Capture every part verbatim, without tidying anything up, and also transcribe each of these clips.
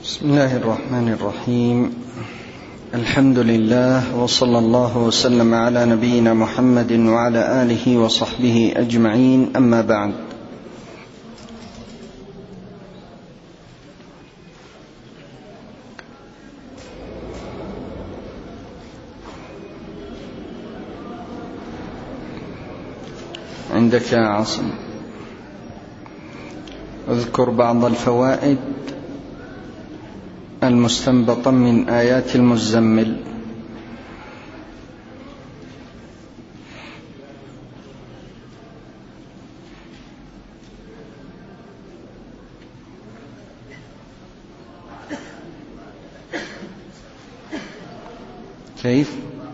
بسم الله الرحمن الرحيم. الحمد لله، وصلى الله وسلم على نبينا محمد وعلى آله وصحبه أجمعين، أما بعد. عندك يا عاصم، اذكر بعض الفوائد المستنبطة من آيات المزمل. كيف؟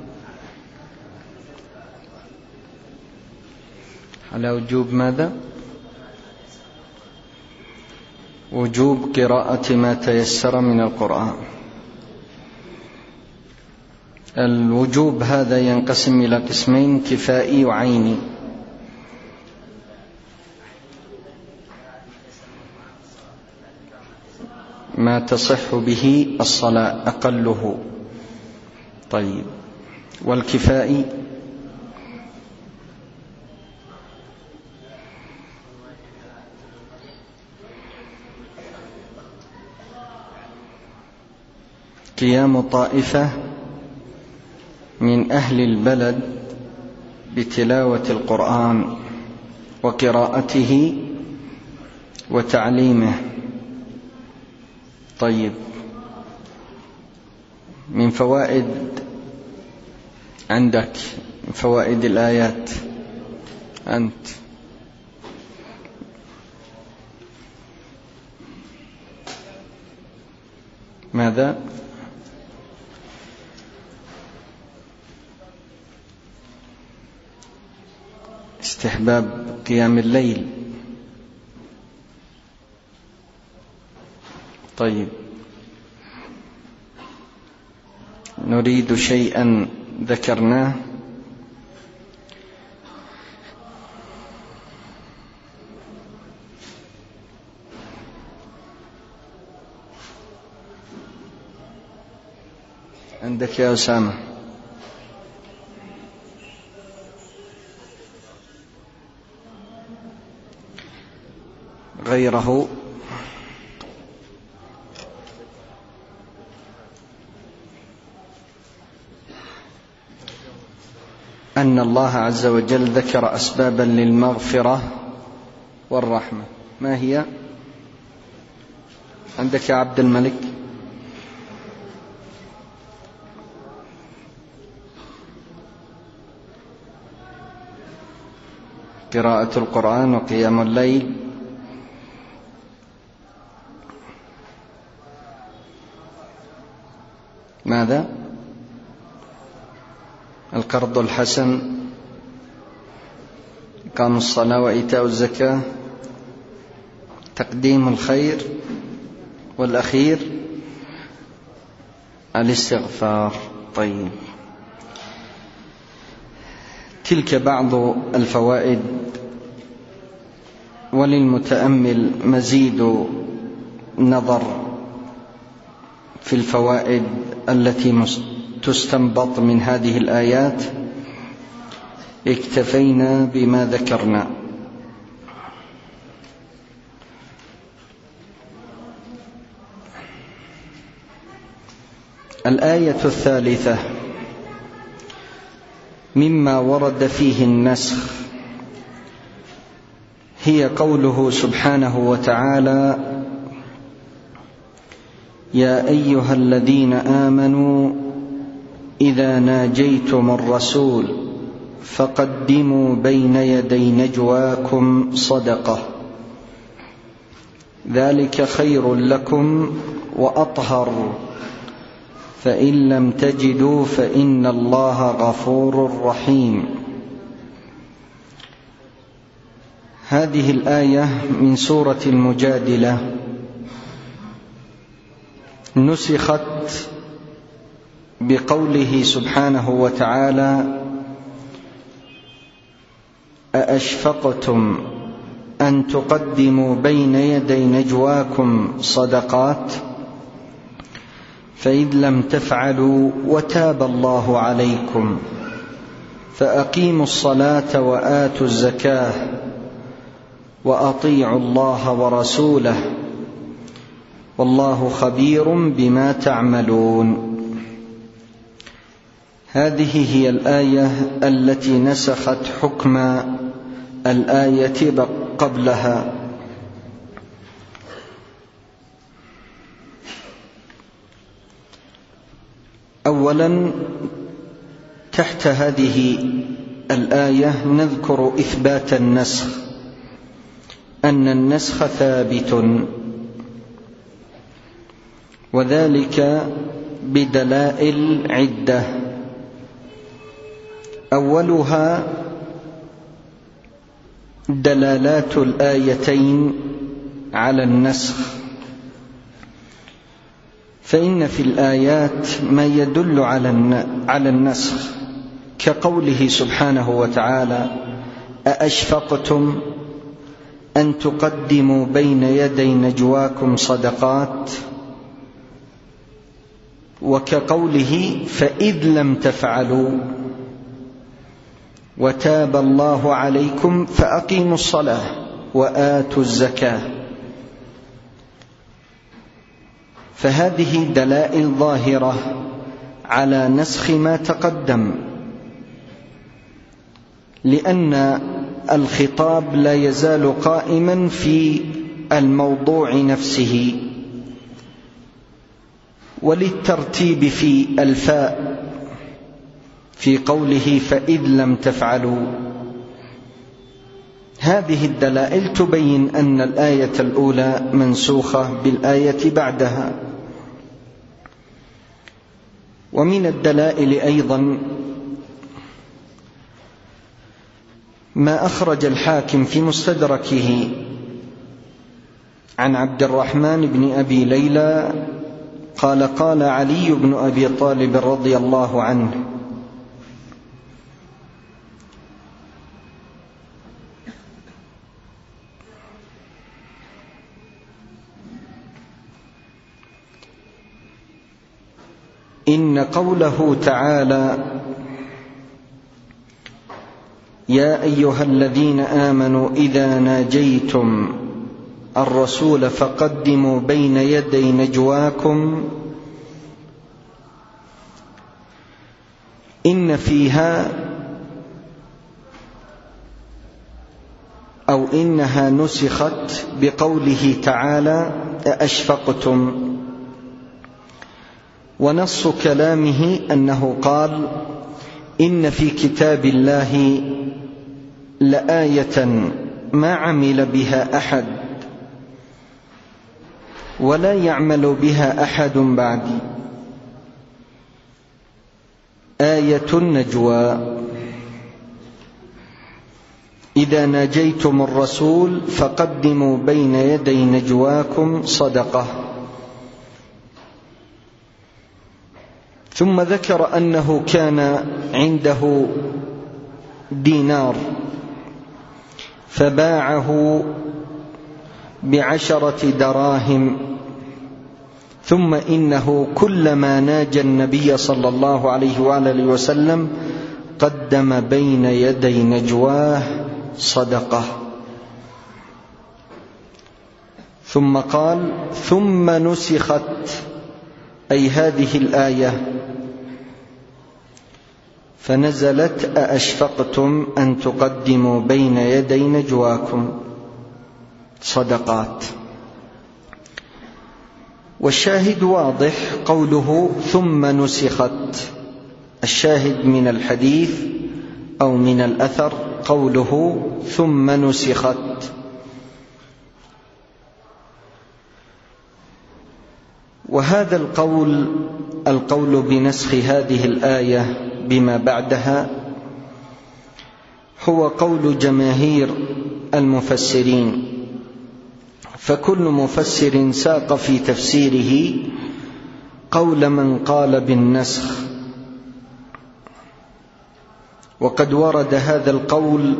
على وجوب ماذا؟ وجوب قراءة ما تيسر من القرآن. الوجوب هذا ينقسم إلى قسمين: كفائي وعيني. ما تصح به الصلاة أقله. طيب، والكفائي قيام طائفة من أهل البلد بتلاوة القرآن وقراءته وتعليمه. طيب، من فوائد عندك، من فوائد الآيات أنت، ماذا؟ استحباب قيام الليل. طيب، نريد شيئا ذكرناه. عندك يا أسامة؟ غيره؟ أن الله عز وجل ذكر أسبابا للمغفرة والرحمة. ما هي؟ عندك يا عبد الملك؟ قراءة القرآن وقيام الليل. ماذا؟ القرض الحسن، إقام الصلاة وإيتاء الزكاة، تقديم الخير، والأخير الاستغفار. طيب، تلك بعض الفوائد، وللمتأمل مزيد نظر في الفوائد التي تستنبط من هذه الآيات. اكتفينا بما ذكرنا. الآية الثالثة مما ورد فيه النسخ هي قوله سبحانه وتعالى: يا أيها الذين آمنوا إذا ناجيتم الرسول فقدموا بين يدي نجواكم صدقة ذلك خير لكم وأطهر فإن لم تجدوا فإن الله غفور رحيم. هذه الآية من سورة المجادلة، نسخت بقوله سبحانه وتعالى: أأشفقتم أن تقدموا بين يدي نجواكم صدقات فإذ لم تفعلوا وتاب الله عليكم فأقيموا الصلاة وآتوا الزكاة وأطيعوا الله ورسوله والله خبير بما تعملون. هذه هي الآية التي نسخت حكم الآية قبلها. أولا تحت هذه الآية نذكر إثبات النسخ، أن النسخ ثابت، وذلك بدلائل عدة. أولها دلالات الآيتين على النسخ، فإن في الآيات ما يدل على النسخ كقوله سبحانه وتعالى: أأشفقتم أن تقدموا بين يدي نجواكم صدقات، وكقوله: فإذ لم تفعلوا وتاب الله عليكم فأقيموا الصلاة وآتوا الزكاة. فهذه دلائل ظاهرة على نسخ ما تقدم، لأن الخطاب لا يزال قائما في الموضوع نفسه، وللترتيب في الفاء في قوله: فإذ لم تفعلوا. هذه الدلائل تبين أن الآية الأولى منسوخة بالآية بعدها. ومن الدلائل أيضا ما أخرج الحاكم في مستدركه عن عبد الرحمن بن أبي ليلى قال: قال علي بن أبي طالب رضي الله عنه: إن قوله تعالى: يا أيها الذين آمنوا إذا ناجيتم الرسول فقدموا بين يدي نجواكم، إن فيها أو إنها نسخت بقوله تعالى: أأشفقتم. ونص كلامه أنه قال: إن في كتاب الله لآية ما عمل بها أحد ولا يعمل بها أحد بعدي، آية النجوى. إذا ناجيتم الرسول فقدموا بين يدي نجواكم صدقة. ثم ذكر أنه كان عنده دينار فباعه بعشرة دراهم، ثم إنه كلما ناجى النبي صلى الله عليه وآله وسلم قدم بين يدي نجواه صدقة. ثم قال: ثم نسخت، أي هذه الآية، فنزلت: أأشفقتم أن تقدموا بين يدي نجواكم صدقات. والشاهد واضح، قوله ثم نسخت، الشاهد من الحديث أو من الأثر قوله ثم نسخت. وهذا القول القول بنسخ هذه الآية بما بعدها هو قول جماهير المفسرين، فكل مفسر ساق في تفسيره قول من قال بالنسخ. وقد ورد هذا القول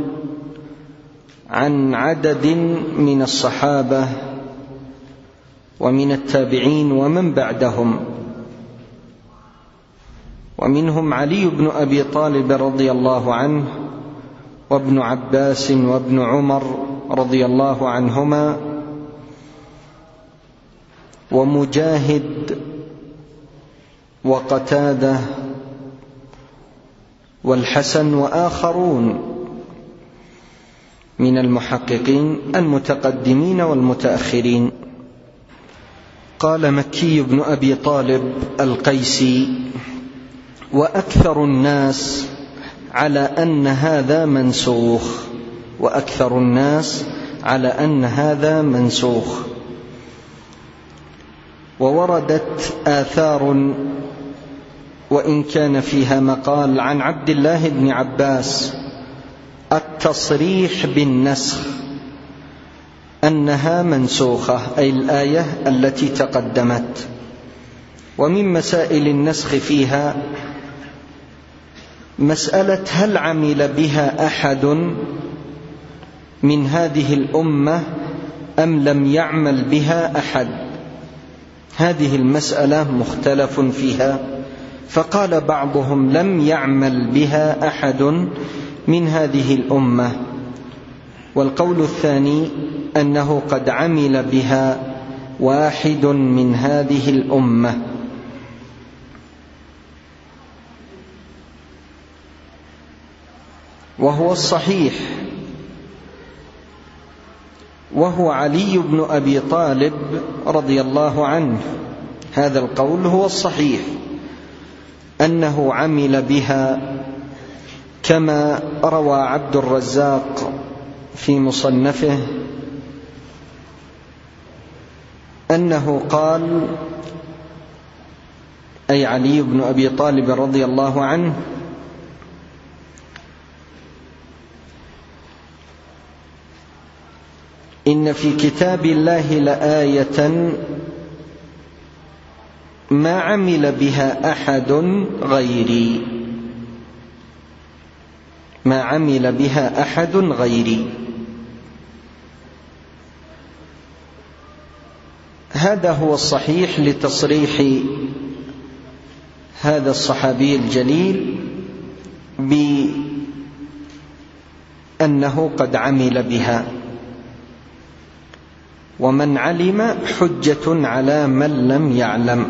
عن عدد من الصحابة ومن التابعين ومن بعدهم، ومنهم علي بن أبي طالب رضي الله عنه، وابن عباس وابن عمر رضي الله عنهما، ومجاهد وقتادة والحسن وآخرون من المحققين المتقدمين والمتأخرين. قال مكي بن أبي طالب القيسي: وأكثر الناس على أن هذا منسوخ وأكثر الناس على أن هذا منسوخ ووردت آثار وإن كان فيها مقال عن عبد الله بن عباس التصريح بالنسخ أنها منسوخة، أي الآية التي تقدمت. ومن مسائل النسخ فيها مسألة هل عمل بها أحد من هذه الأمة أم لم يعمل بها أحد. هذه المسألة مختلف فيها، فقال بعضهم لم يعمل بها أحد من هذه الأمة، والقول الثاني أنه قد عمل بها واحد من هذه الأمة. وهو الصحيح، وهو علي بن أبي طالب رضي الله عنه. هذا القول هو الصحيح، أنه عمل بها، كما روى عبد الرزاق في مصنفه أنه قال، أي علي بن أبي طالب رضي الله عنه: إن في كتاب الله لآية ما عمل بها أحد غيري، ما عمل بها أحد غيري. هذا هو الصحيح لتصريح هذا الصحابي الجليل بأنه قد عمل بها، ومن علم حجة على من لم يعلم.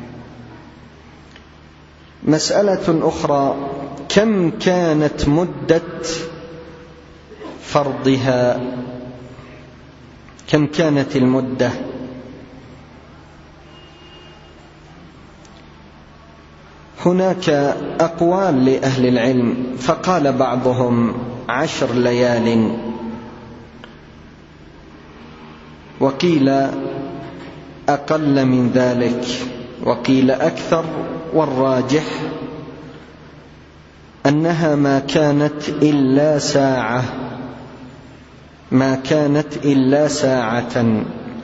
مسألة أخرى: كم كانت مدة فرضها؟ كم كانت المدة؟ هناك أقوال لأهل العلم، فقال بعضهم عشر ليال، وقيل أقل من ذلك، وقيل أكثر، والراجح أنها ما كانت إلا ساعة، ما كانت إلا ساعة،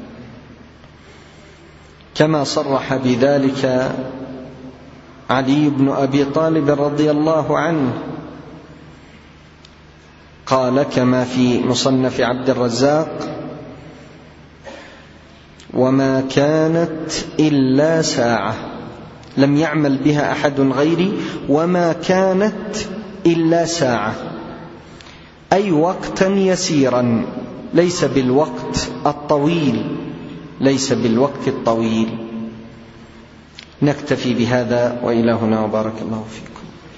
كما صرح بذلك علي بن أبي طالب رضي الله عنه. قال كما في مصنف عبد الرزاق: وما كانت إلا ساعة، لم يعمل بها أحد غيري، وما كانت إلا ساعة، أي وقتا يسيرا، ليس بالوقت الطويل، ليس بالوقت الطويل. نكتفي بهذا، وإلى هنا، وبارك الله فيكم.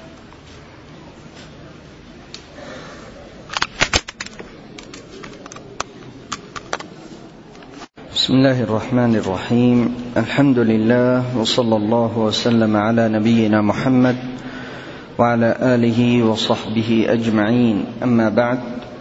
بسم الله الرحمن الرحيم. الحمد لله، وصلى الله وسلم على نبينا محمد وعلى آله وصحبه أجمعين. أما بعد،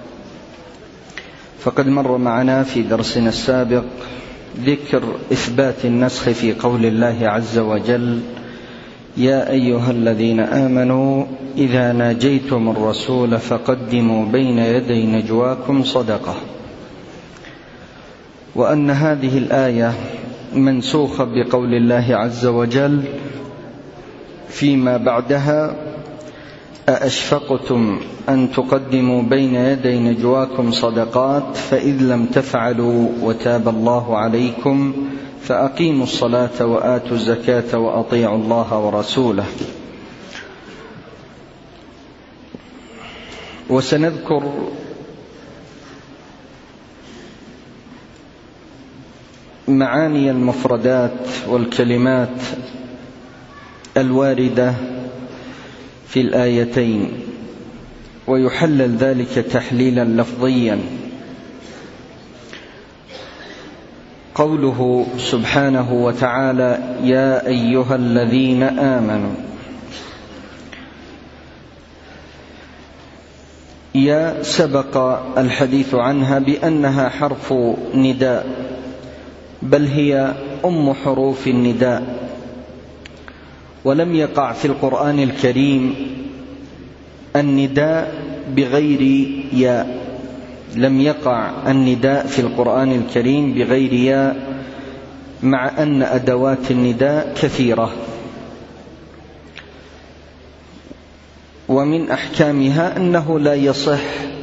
فقد مر معنا في درسنا السابق ذكر إثبات النسخ في قول الله عز وجل: يا أيها الذين آمنوا إذا ناجيتم الرسول فقدموا بين يدي نجواكم صدقة، وأن هذه الآية منسوخة بقول الله عز وجل فيما بعدها: أأشفقتم أن تقدموا بين يدي نجواكم صدقات فإذ لم تفعلوا وتاب الله عليكم فأقيموا الصلاة وآتوا الزكاة وأطيعوا الله ورسوله. وسنذكر معاني المفردات والكلمات الواردة في الآيتين، ويحلل ذلك تحليلا لفظيا. قوله سبحانه وتعالى: يا أيها الذين آمنوا، يا سبق الحديث عنها بأنها حرف نداء، بل هي أم حروف النداء، ولم يقع في القرآن الكريم النداء بغير ياء، لم يقع النداء في القرآن الكريم بغير ياء، مع أن أدوات النداء كثيرة. ومن أحكامها أنه لا يصح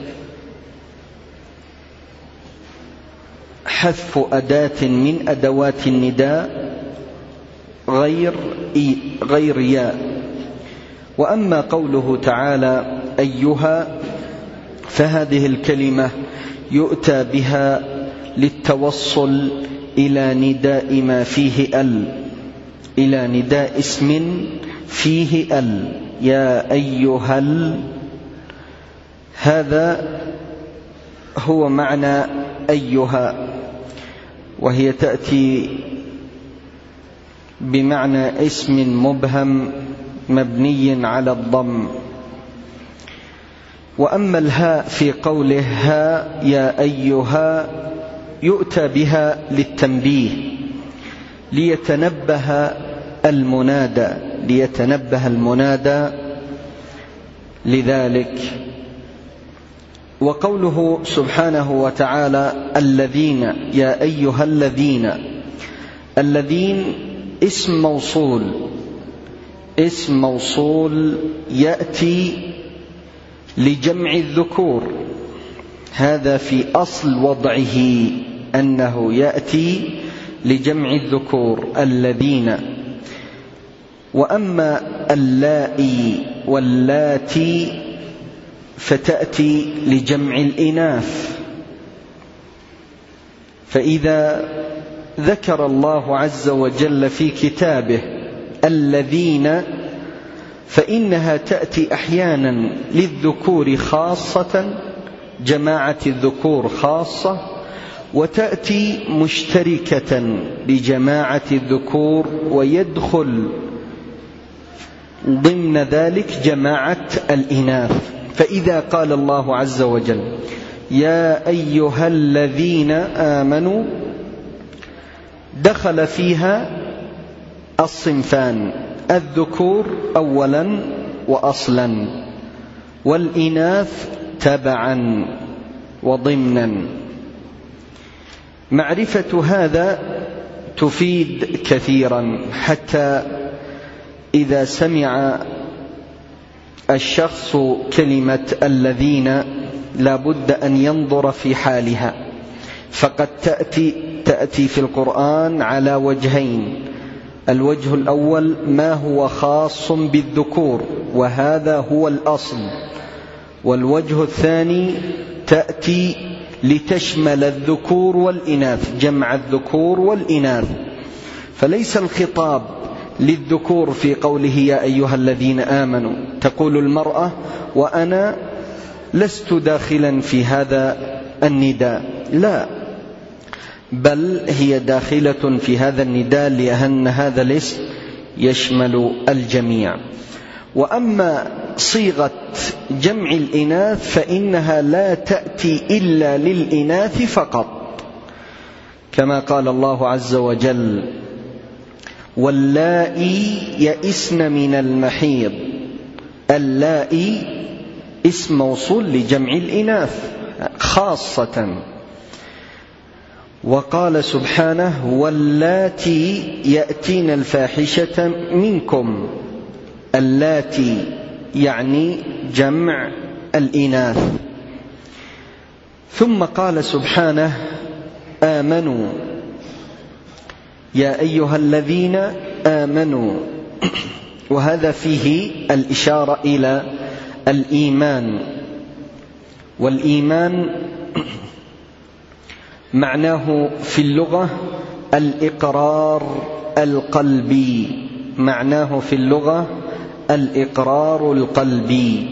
حذف أداة من أدوات النداء غير غير ياء. وأما قوله تعالى أيها، فهذه الكلمة يؤتى بها للتوصل إلى نداء ما فيه ال، إلى نداء اسم فيه ال، يا أيها ال، هذا هو معنى أيها. وهي تأتي بمعنى اسم مبهم مبني على الضم. وأما الهاء في قوله ها يا أيها، يؤتى بها للتنبيه، ليتنبه المنادى ليتنبه المنادى لذلك. وقوله سبحانه وتعالى الذين، يا أيها الذين، الذين اسم موصول، اسم موصول يأتي لجمع الذكور، هذا في أصل وضعه أنه يأتي لجمع الذكور الذين. وأما اللائي واللاتي فتأتي لجمع الإناث. فإذا ذكر الله عز وجل في كتابه الذين، فإنها تأتي أحيانا للذكور خاصة، جماعة الذكور خاصة، وتأتي مشتركة لجماعة الذكور، ويدخل ضمن ذلك جماعة الإناث. فإذا قال الله عز وجل يا أيها الذين آمنوا، دخل فيها الصنفان، الذكور أولا وأصلا، والإناث تبعا وضمنا. معرفة هذا تفيد كثيرا، حتى إذا سمع الشخص كلمة الذين لا بد أن ينظر في حالها، فقد تأتي, تأتي في القرآن على وجهين. الوجه الأول ما هو خاص بالذكور، وهذا هو الأصل. والوجه الثاني تأتي لتشمل الذكور والإناث، جمع الذكور والإناث. فليس الخطاب للذكور في قوله يا أيها الذين آمنوا، تقول المرأة وأنا لست داخلا في هذا النداء، لا، بل هي داخلة في هذا النداء لأن هذا الاسم يشمل الجميع. وأما صيغة جمع الإناث فإنها لا تأتي إلا للإناث فقط، كما قال الله عز وجل واللائي يئسن من المحيض. اللائي اسم موصول لجمع الإناث خاصة. وقال سبحانه واللاتي يأتين الفاحشة منكم، اللاتي يعني جمع الإناث. ثم قال سبحانه آمنوا، يا أيها الذين آمنوا، وهذا فيه الإشارة إلى الإيمان. والإيمان معناه في اللغة الإقرار القلبي، معناه في اللغة الإقرار القلبي،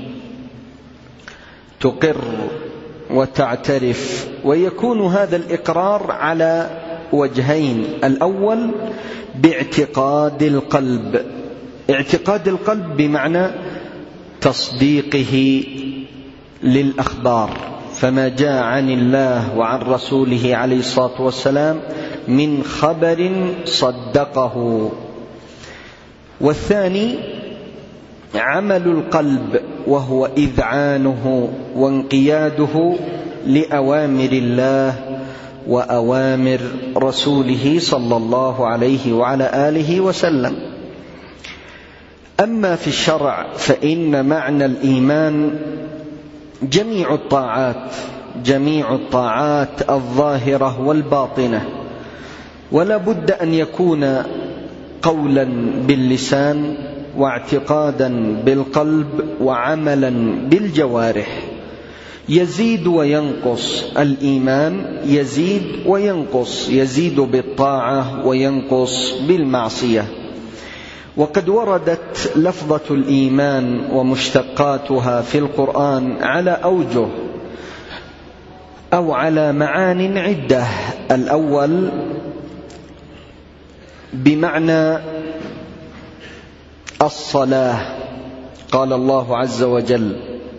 تقر وتعترف. ويكون هذا الإقرار على وجهين: الأول باعتقاد القلب، اعتقاد القلب بمعنى تصديقه للأخبار، فما جاء عن الله وعن رسوله عليه الصلاة والسلام من خبر صدقه. والثاني عمل القلب، وهو إذعانه وانقياده لأوامر الله وأوامر رسوله صلى الله عليه وعلى آله وسلم. أما في الشرع فإن معنى الإيمان جميع الطاعات، جميع الطاعات الظاهرة والباطنة، ولا بد أن يكون قولا باللسان واعتقادا بالقلب وعملا بالجوارح. يزيد وينقص الإيمان، يزيد وينقص، يزيد بالطاعة وينقص بالمعصية. وقد وردت لفظة الإيمان ومشتقاتها في القرآن على أوجه أو على معان عدة. الأول بمعنى الصلاة، قال الله عز وجل: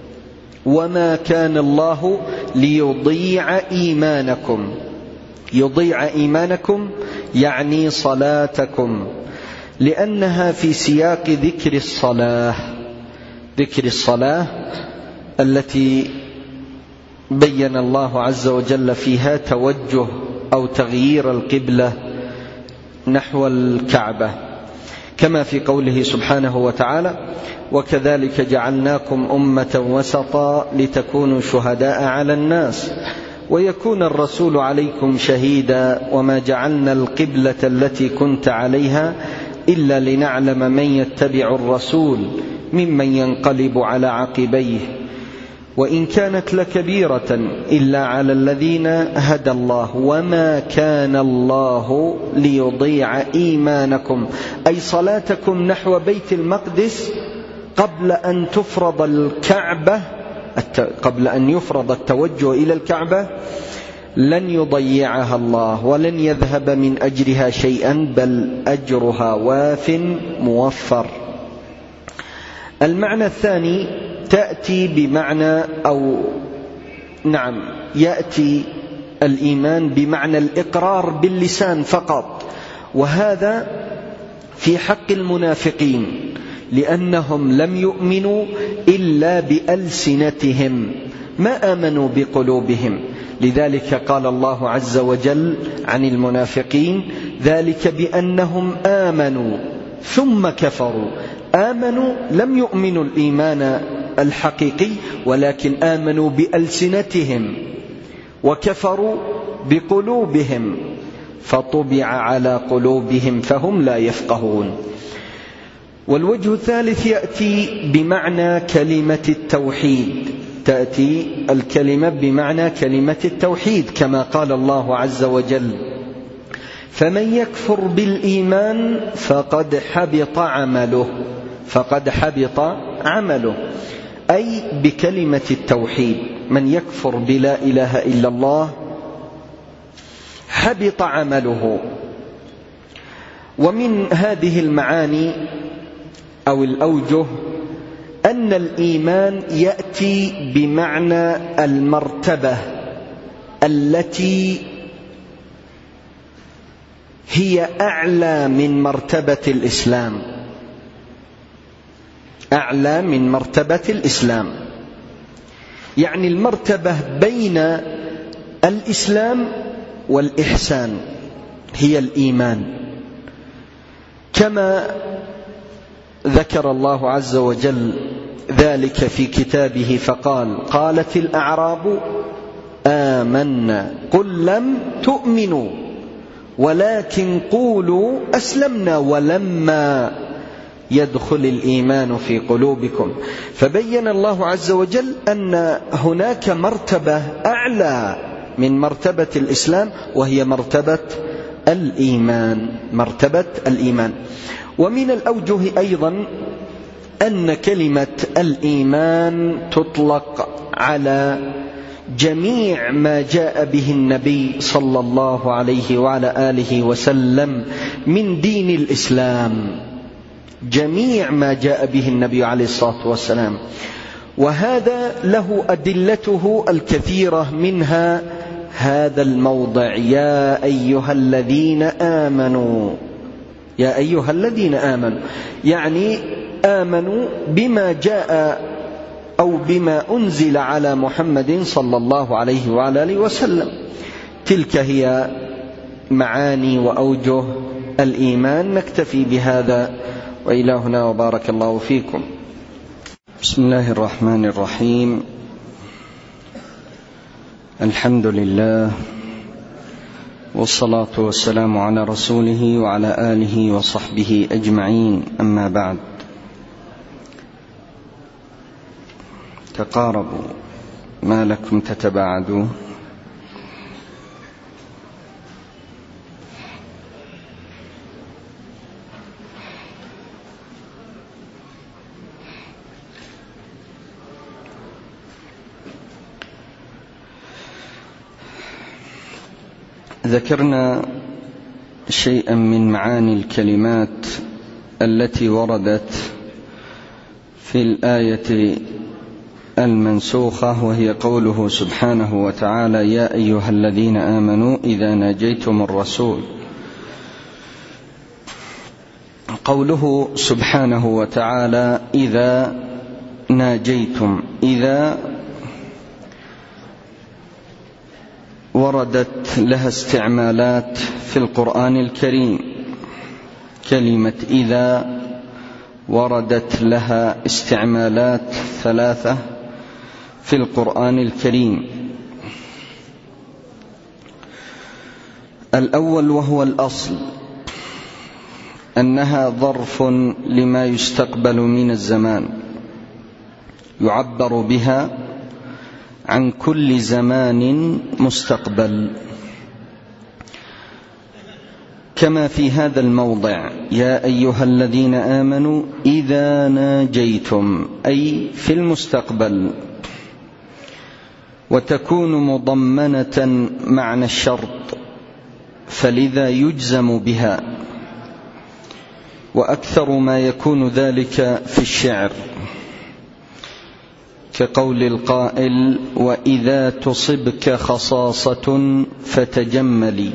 وما كان الله ليضيع إيمانكم. يضيع إيمانكم يعني صلاتكم، لأنها في سياق ذكر الصلاة، ذكر الصلاة التي بين الله عز وجل فيها توجه أو تغيير القبلة نحو الكعبة، كما في قوله سبحانه وتعالى: وكذلك جعلناكم أمة وسطا لتكونوا شهداء على الناس ويكون الرسول عليكم شهيدا وما جعلنا القبلة التي كنت عليها إلا لنعلم من يتبع الرسول ممن ينقلب على عقبيه وإن كانت لكبيرة إلا على الذين هدى الله وما كان الله ليضيع إيمانكم، أي صلاتكم نحو بيت المقدس قبل أن تفرض الكعبة، قبل أن يفرض التوجه إلى الكعبة، لن يضيعها الله ولن يذهب من أجرها شيئا، بل أجرها واف موفر. المعنى الثاني تأتي بمعنى أو نعم يأتي الإيمان بمعنى الإقرار باللسان فقط، وهذا في حق المنافقين، لأنهم لم يؤمنوا إلا بألسنتهم، ما آمنوا بقلوبهم. لذلك قال الله عز وجل عن المنافقين: ذلك بأنهم آمنوا ثم كفروا. آمنوا لم يؤمنوا الإيمان الحقيقي، ولكن آمنوا بألسنتهم وكفروا بقلوبهم، فطبع على قلوبهم فهم لا يفقهون. والوجه الثالث يأتي بمعنى كلمة التوحيد، تأتي الكلمة بمعنى كلمة التوحيد، كما قال الله عز وجل: فمن يكفر بالإيمان فقد حبط عمله، فقد حبط عمله، أي بكلمة التوحيد. من يكفر بلا إله إلا الله حبط عمله. ومن هذه المعاني أو الأوجه أن الإيمان يأتي بمعنى المرتبة التي هي أعلى من مرتبة الإسلام، أعلى من مرتبة الإسلام، يعني المرتبة بين الإسلام والإحسان هي الإيمان، كما ذكر الله عز وجل ذلك في كتابه فقال: قالت الأعراب آمنا قل لم تؤمنوا ولكن قولوا أسلمنا ولما يدخل الإيمان في قلوبكم. فبين الله عز وجل أن هناك مرتبة أعلى من مرتبة الإسلام، وهي مرتبة الإيمان، مرتبة الإيمان. ومن الأوجه أيضا أن كلمة الإيمان تطلق على جميع ما جاء به النبي صلى الله عليه وعلى آله وسلم من دين الإسلام، جميع ما جاء به النبي عليه الصلاة والسلام. وهذا له أدلته الكثيرة، منها هذا الموضع: يا أيها الذين آمنوا. يا أيها الذين آمنوا يعني آمنوا بما جاء أو بما أنزل على محمد صلى الله عليه وعلى آله وسلم. تلك هي معاني وأوجه الإيمان. نكتفي بهذا، وإلى هنا وبارك الله فيكم. بسم الله الرحمن الرحيم. الحمد لله، والصلاة والسلام على رسوله وعلى آله وصحبه أجمعين، أما بعد. تقاربوا، ما لكم تتباعدوا؟ ذكرنا شيئا من معاني الكلمات التي وردت في الآية المنسوخة، وهي قوله سبحانه وتعالى: يا أيها الذين آمنوا إذا ناجيتم الرسول. قوله سبحانه وتعالى إذا ناجيتم، إذا وردت لها استعمالات في القرآن الكريم. كلمة إذا وردت لها استعمالات ثلاثة في القرآن الكريم. الأول وهو الأصل، أنها ظرف لما يستقبل من الزمان، يعبر بها عن كل زمان مستقبل، كما في هذا الموضع: يا أيها الذين آمنوا إذا ناجيتم، أي في المستقبل، وتكون مضمنة معنى الشرط، فلذا يجزم بها، وأكثر ما يكون ذلك في الشعر، كقول القائل: وإذا تصبك خصاصة فتجملي.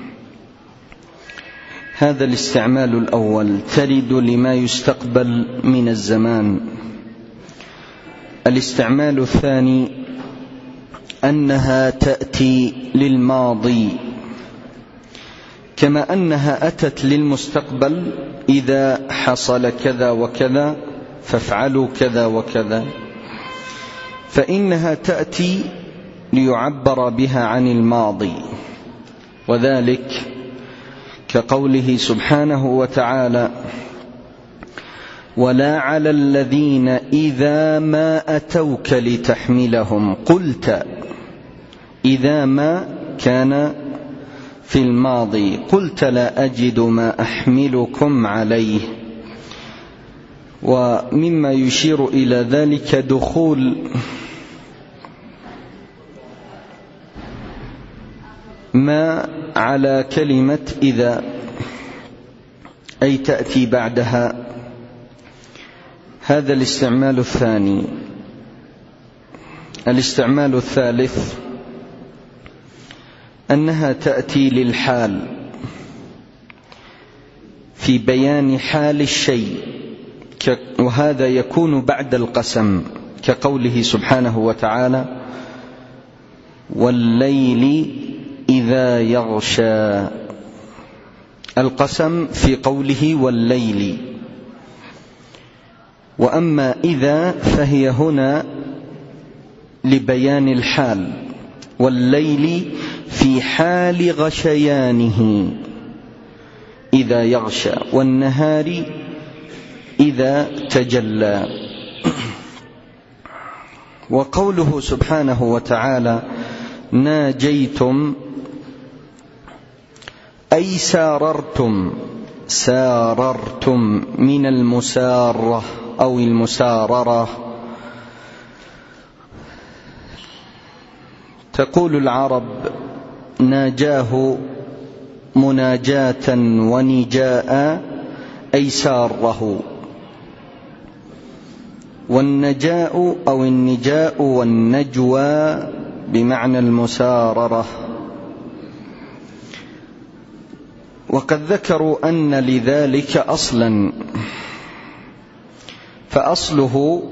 هذا الاستعمال الأول، ترد لما يستقبل من الزمان. الاستعمال الثاني أنها تأتي للماضي، كما أنها أتت للمستقبل: إذا حصل كذا وكذا فافعلوا كذا وكذا، فإنها تأتي ليعبر بها عن الماضي. وذلك كقوله سبحانه وتعالى: ولا على الذين إذا ما أتوك لتحملهم قلت. إذا ما كان في الماضي، قلت لا أجد ما أحملكم عليه. ومما يشير إلى ذلك دخول ما على كلمة إذا، أي تأتي بعدها. هذا الاستعمال الثاني. الاستعمال الثالث أنها تأتي للحال، في بيان حال الشيء، وهذا يكون بعد القسم، كقوله سبحانه وتعالى: والليل إذا يغشى. القسم في قوله والليل. وأما إذا فهي هنا لبيان الحال، والليل في حال غشيانه إذا يغشى، والنهار إذا تجلى. وقوله سبحانه وتعالى ناجيتم أي ساررتم، ساررتم من المسارة أو المساررة. تقول العرب ناجاه مناجاة ونجاء أي ساره، والنجاء أو النجاء والنجوى بمعنى المساررة. وقد ذكروا أن لذلك أصلا، فأصله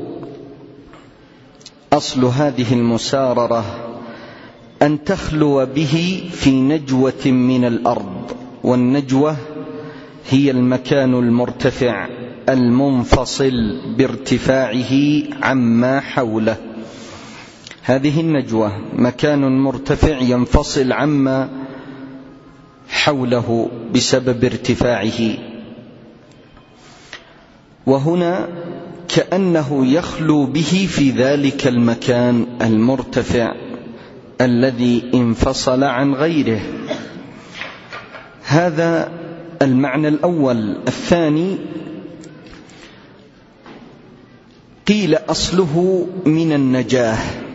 أصل هذه المساررة أن تخلو به في نجوة من الأرض، والنجوة هي المكان المرتفع المنفصل بارتفاعه عما حوله. هذه النجوة مكان مرتفع ينفصل عما حوله بسبب ارتفاعه، وهنا كأنه يخلو به في ذلك المكان المرتفع الذي انفصل عن غيره. هذا المعنى الأول. الثاني قيل أصله من النجاه،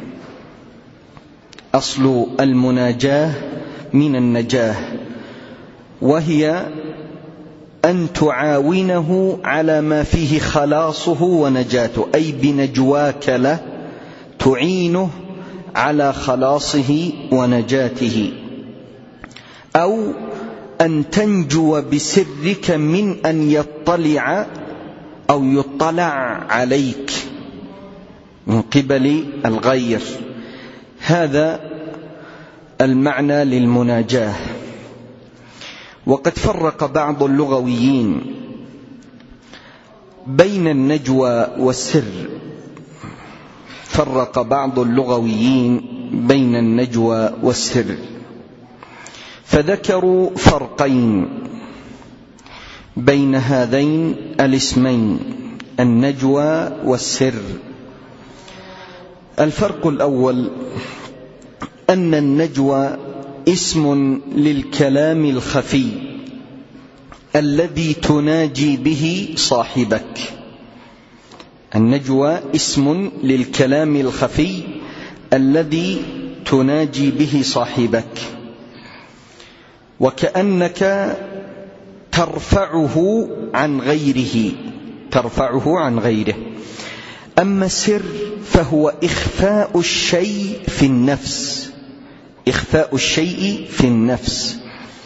أصل المناجاة من النجاه، وهي أن تعاونه على ما فيه خلاصه ونجاته، أي بنجواك له تعينه على خلاصه ونجاته، أو أن تنجو بسرك من أن يطلع أو يطلع عليك من قبل الغير. هذا المعنى للمناجاة. وقد فرق بعض اللغويين بين النجوى والسر، فرق بعض اللغويين بين النجوى والسر، فذكروا فرقين بين هذين الاسمين النجوى والسر. الفرق الأول أن النجوى اسم للكلام الخفي الذي تناجي به صاحبك. النجوى اسم للكلام الخفي الذي تناجي به صاحبك، وكأنك ترفعه عن غيره، ترفعه عن غيره. أما السر فهو إخفاء الشيء في النفس، إخفاء الشيء في النفس.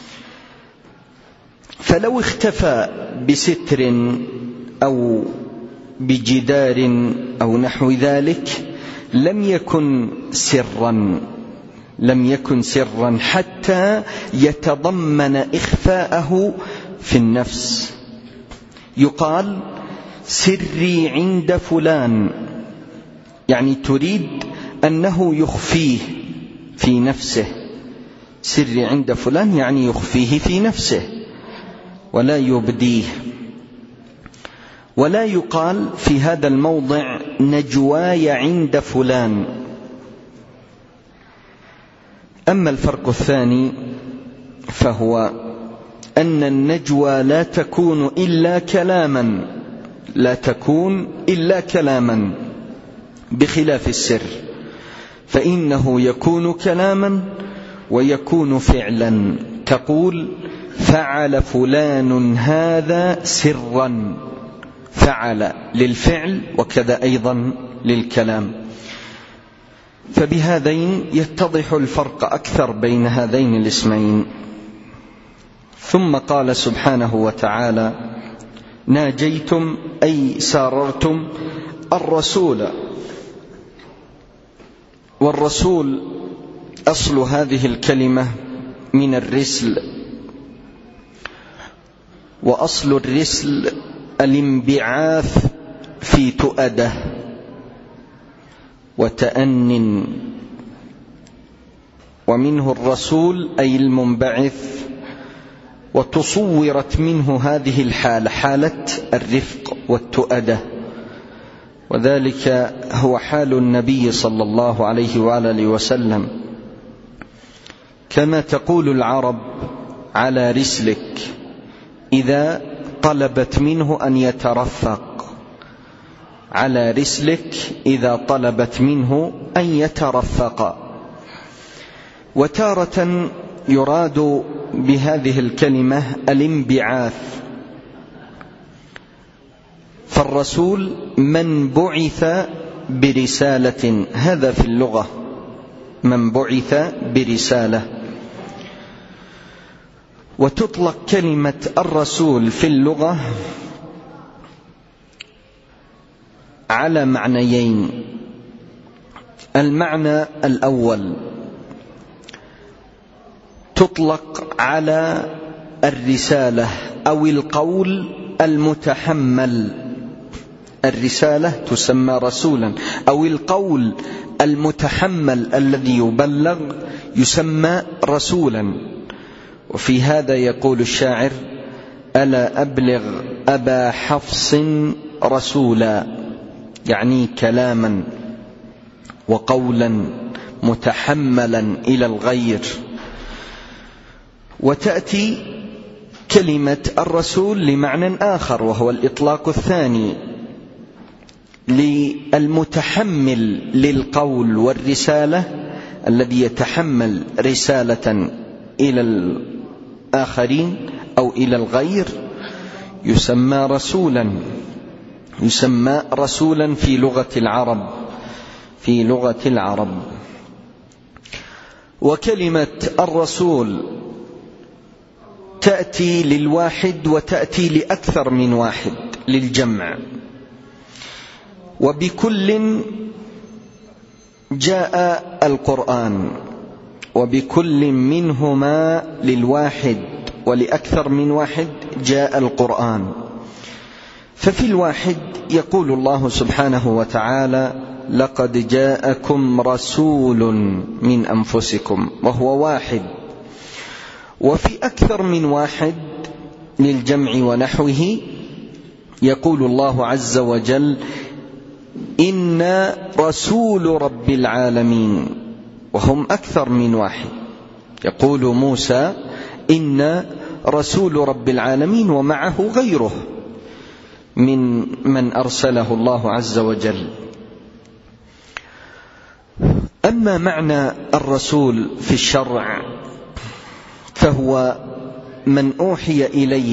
فلو اختفى بستر أو بجدار أو نحو ذلك لم يكن سرا، لم يكن سرا حتى يتضمن إخفاءه في النفس. يقال سري عند فلان، يعني تريد أنه يخفيه في نفسه. سري عند فلان يعني يخفيه في نفسه ولا يبديه. ولا يقال في هذا الموضع نجواي عند فلان. أما الفرق الثاني فهو أن النجوى لا تكون إلا كلاما، لا تكون إلا كلاما، بخلاف السر فإنه يكون كلاما ويكون فعلا. تقول فعل فلان هذا سرا، فعل للفعل وكذا أيضا للكلام. فبهذين يتضح الفرق أكثر بين هذين الاسمين. ثم قال سبحانه وتعالى ناجيتم أي ساررتم الرسول. والرسول أصل هذه الكلمة من الرسل، وأصل الرسل الانبعاث في تؤدة وتأن، ومنه الرسول أي المنبعث. وتصورت منه هذه الحالة، حالة الرفق والتؤدة، وذلك هو حال النبي صلى الله عليه وآله وسلم، كما تقول العرب على رسلك إذا طلبت منه أن يترفق، على رسلك إذا طلبت منه أن يترفق. وتارة يراد بهذه الكلمة الانبعاث، فالرسول من بعث برسالة، هذا في اللغة، من بعث برسالة. وتطلق كلمة الرسول في اللغة على معنيين. المعنى الأول تطلق على الرسالة أو القول المتحمل، الرسالة تسمى رسولا، أو القول المتحمل الذي يبلغ يسمى رسولا. وفي هذا يقول الشاعر: ألا أبلغ أبا حفص رسولا، يعني كلاما وقولا متحملا إلى الغير. وتأتي كلمة الرسول لمعنى آخر، وهو الإطلاق الثاني للمتحمل للقول والرسالة، الذي يتحمل رسالة إلى الآخرين أو إلى الغير يسمى رسولا، يسمى رسولا في لغة العرب، في لغة العرب. وكلمة الرسول تأتي للواحد وتأتي لأكثر من واحد، للجمع. وبكل جاء القرآن، وبكل منهما للواحد ولأكثر من واحد جاء القرآن. ففي الواحد يقول الله سبحانه وتعالى: لقد جاءكم رسول من أنفسكم، وهو واحد. وفي أكثر من واحد للجمع ونحوه يقول الله عز وجل: إن رسول رب العالمين، وهم أكثر من واحد. يقول موسى: إن رسول رب العالمين، ومعه غيره من من أرسله الله عز وجل. أما معنى الرسول في الشرع فهو من أوحي إليه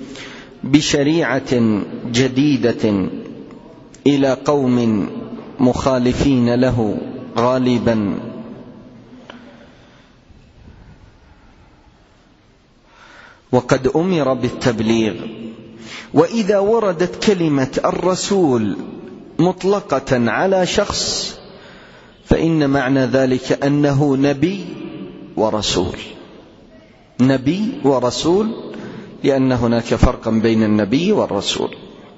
بشريعة جديدة إلى قوم مخالفين له غالبا، وقد أمر بالتبليغ. وإذا وردت كلمة الرسول مطلقة على شخص فإن معنى ذلك أنه نبي ورسول، نبي ورسول، لأن هناك فرقا بين النبي والرسول.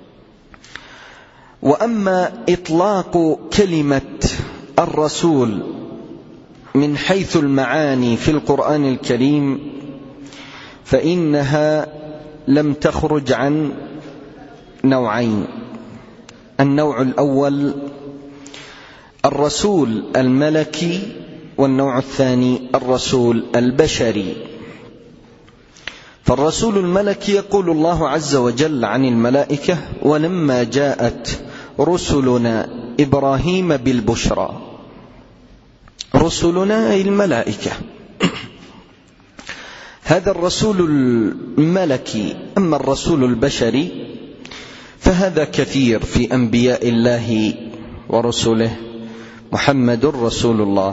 وأما إطلاق كلمة الرسول من حيث المعاني في القرآن الكريم فإنها لم تخرج عن نوعين. النوع الأول الرسول الملكي، والنوع الثاني الرسول البشري. فالرسول الملكي يقول الله عز وجل عن الملائكة: ولما جاءت رسلنا إبراهيم بالبشرى. رسلنا أي الملائكة. هذا الرسول الملكي. أما الرسول البشري فهذا كثير في أنبياء الله ورسله، محمد رسول الله.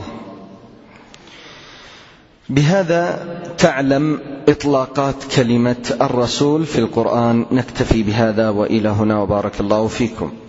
بهذا تعلم إطلاقات كلمة الرسول في القرآن. نكتفي بهذا وإلى هنا، وبارك الله فيكم.